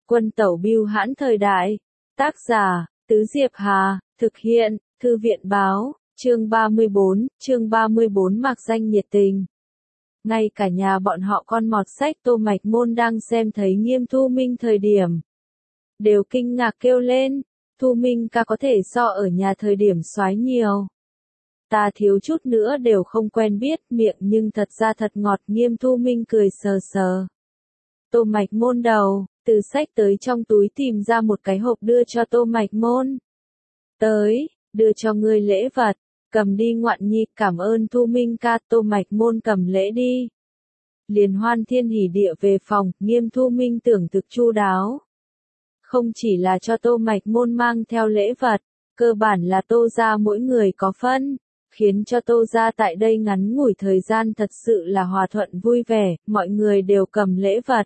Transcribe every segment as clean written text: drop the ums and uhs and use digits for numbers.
Quân tẩu bưu hãn thời đại. Tác giả, Tứ Diệp Hà, thực hiện, Thư viện báo, chương 34 mạc danh nhiệt tình. Ngay cả nhà bọn họ con mọt sách Tô Mạch Môn đang xem thấy Nghiêm Thu Minh thời điểm. Đều kinh ngạc kêu lên, Thu Minh ca có thể so ở nhà thời điểm soái nhiều. Ta thiếu chút nữa đều không quen biết miệng nhưng thật ra thật ngọt. Nghiêm Thu Minh cười sờ sờ. Tô Mạch Môn đầu, từ sách tới trong túi tìm ra một cái hộp đưa cho Tô Mạch Môn. Tới, đưa cho ngươi lễ vật, cầm đi ngoạn nhi, cảm ơn Thu Minh ca. Tô Mạch Môn cầm lễ đi. Liền hoan thiên hỉ địa về phòng, Nghiêm Thu Minh tưởng thực chu đáo. Không chỉ là cho Tô Mạch Môn mang theo lễ vật, cơ bản là Tô gia mỗi người có phân, khiến cho Tô gia tại đây ngắn ngủi thời gian thật sự là hòa thuận vui vẻ, mọi người đều cầm lễ vật.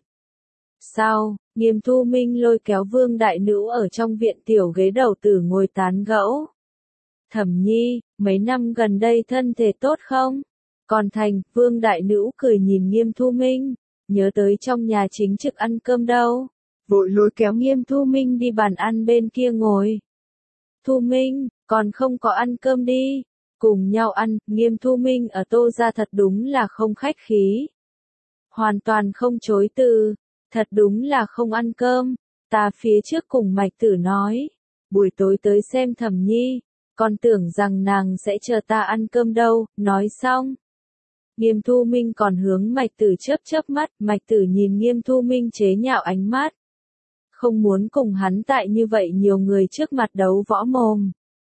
Sau, Nghiêm Thu Minh lôi kéo Vương Đại Nữ ở trong viện tiểu ghế đầu tử ngồi tán gẫu. Thẩm Nhi, mấy năm gần đây thân thể tốt không? Còn thành, Vương Đại Nữ cười nhìn Nghiêm Thu Minh, nhớ tới trong nhà chính trực ăn cơm đâu. Vội lôi kéo Nghiêm Thu Minh đi bàn ăn bên kia ngồi. Thu Minh, còn không có ăn cơm đi. Cùng nhau ăn, Nghiêm Thu Minh ở Tô gia thật đúng là không khách khí. Hoàn toàn không chối từ. Thật đúng là không ăn cơm, ta phía trước cùng Mạch Tử nói, buổi tối tới xem Thẩm Nhi, còn tưởng rằng nàng sẽ chờ ta ăn cơm đâu, nói xong. Nghiêm Thu Minh còn hướng Mạch Tử chớp chớp mắt, Mạch Tử nhìn Nghiêm Thu Minh chế nhạo ánh mắt. Không muốn cùng hắn tại như vậy nhiều người trước mặt đấu võ mồm.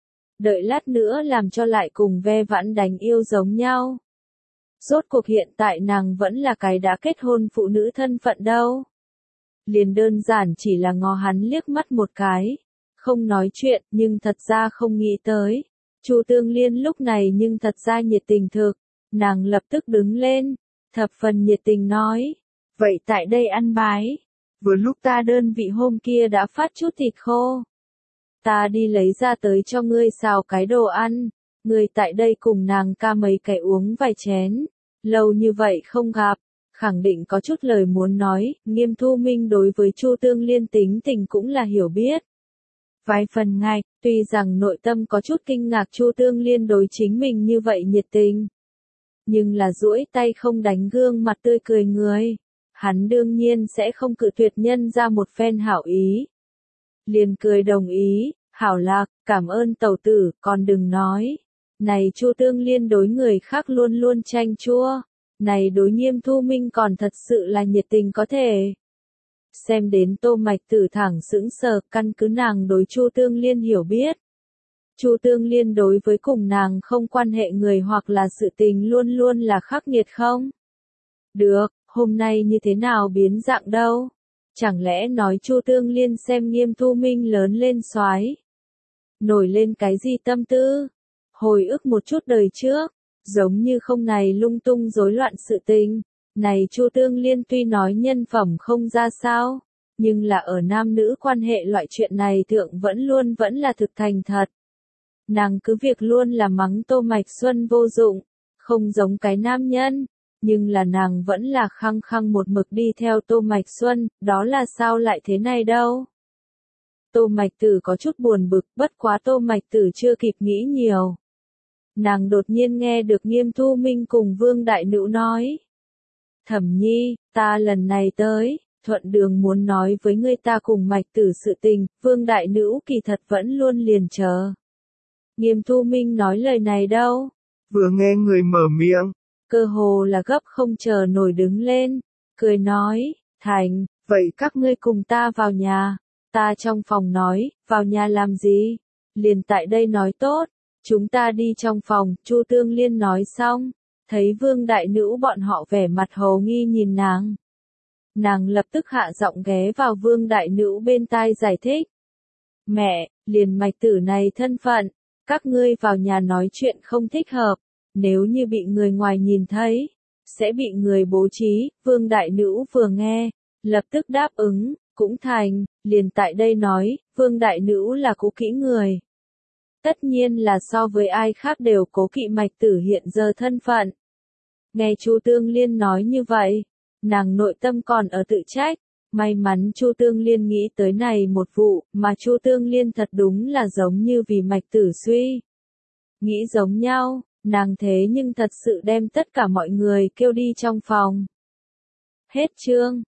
Đợi lát nữa làm cho lại cùng ve vãn đánh yêu giống nhau. Rốt cuộc hiện tại nàng vẫn là cái đã kết hôn phụ nữ thân phận đâu. Liền đơn giản chỉ là ngó hắn liếc mắt một cái, không nói chuyện nhưng thật ra không nghĩ tới. Chu Tương Liên lúc này nhưng thật ra nhiệt tình thực, nàng lập tức đứng lên, thập phần nhiệt tình nói, vậy tại đây ăn bái, vừa lúc ta đơn vị hôm kia đã phát chút thịt khô. Ta đi lấy ra tới cho ngươi xào cái đồ ăn, ngươi tại đây cùng nàng ca mấy cái uống vài chén, lâu như vậy không gặp. Khẳng định có chút lời muốn nói, Nghiêm Thu Minh đối với Chu Tương Liên tính tình cũng là hiểu biết. Vài phần ngay, tuy rằng nội tâm có chút kinh ngạc Chu Tương Liên đối chính mình như vậy nhiệt tình. Nhưng là duỗi tay không đánh gương mặt tươi cười người. Hắn đương nhiên sẽ không cự tuyệt nhân ra một phen hảo ý. Liền cười đồng ý, hảo lạc, cảm ơn tẩu tử, còn đừng nói. Này Chu Tương Liên đối người khác luôn luôn chanh chua. Này đối Nghiêm Thu Minh còn thật sự là nhiệt tình có thể. Xem đến Tô Mạch Tử thẳng sững sờ, căn cứ nàng đối Chu Tương Liên hiểu biết. Chu Tương Liên đối với cùng nàng không quan hệ người hoặc là sự tình luôn luôn là khắc nghiệt không? Được, hôm nay như thế nào biến dạng đâu? Chẳng lẽ nói Chu Tương Liên xem Nghiêm Thu Minh lớn lên soái, nổi lên cái gì tâm tư? Hồi ức một chút đời trước. Giống như không này lung tung rối loạn sự tình, này Chu Tương Liên tuy nói nhân phẩm không ra sao, nhưng là ở nam nữ quan hệ loại chuyện này thượng vẫn là thực thành thật. Nàng cứ việc luôn là mắng Tô Mạch Xuân vô dụng, không giống cái nam nhân, nhưng là nàng vẫn là khăng khăng một mực đi theo Tô Mạch Xuân, đó là sao lại thế này đâu. Tô Mạch Tử có chút buồn bực, bất quá Tô Mạch Tử chưa kịp nghĩ nhiều. Nàng đột nhiên nghe được Nghiêm Thu Minh cùng Vương Đại Nữ nói. Thẩm Nhi, ta lần này tới, thuận đường muốn nói với ngươi ta cùng Mạch Tử sự tình, Vương Đại Nữ kỳ thật vẫn luôn liền chờ. Nghiêm Thu Minh nói lời này đâu? Vừa nghe người mở miệng, cơ hồ là gấp không chờ nổi đứng lên, cười nói, thành, vậy các ngươi cùng ta vào nhà. Ta trong phòng nói, vào nhà làm gì? Liền tại đây nói tốt. Chúng ta đi trong phòng, Chu Tương Liên nói xong, thấy Vương Đại Nữ bọn họ vẻ mặt hồ nghi nhìn nàng. Nàng lập tức hạ giọng ghé vào Vương Đại Nữ bên tai giải thích. Mẹ, liền Mạch Tử này thân phận, các ngươi vào nhà nói chuyện không thích hợp, nếu như bị người ngoài nhìn thấy, sẽ bị người bố trí. Vương Đại Nữ vừa nghe, lập tức đáp ứng, cũng thành, liền tại đây nói, Vương Đại Nữ là cố kỹ người. Tất nhiên là so với ai khác đều cố kỵ Mạch Tử hiện giờ thân phận. Nghe Chu Tương Liên nói như vậy, nàng nội tâm còn ở tự trách, May mắn Chu Tương Liên nghĩ tới này một vụ, mà Chu Tương Liên thật đúng là giống như vì mạch tử suy. Nghĩ giống nhau, nàng thế nhưng thật sự đem tất cả mọi người kêu đi trong phòng. Hết chương.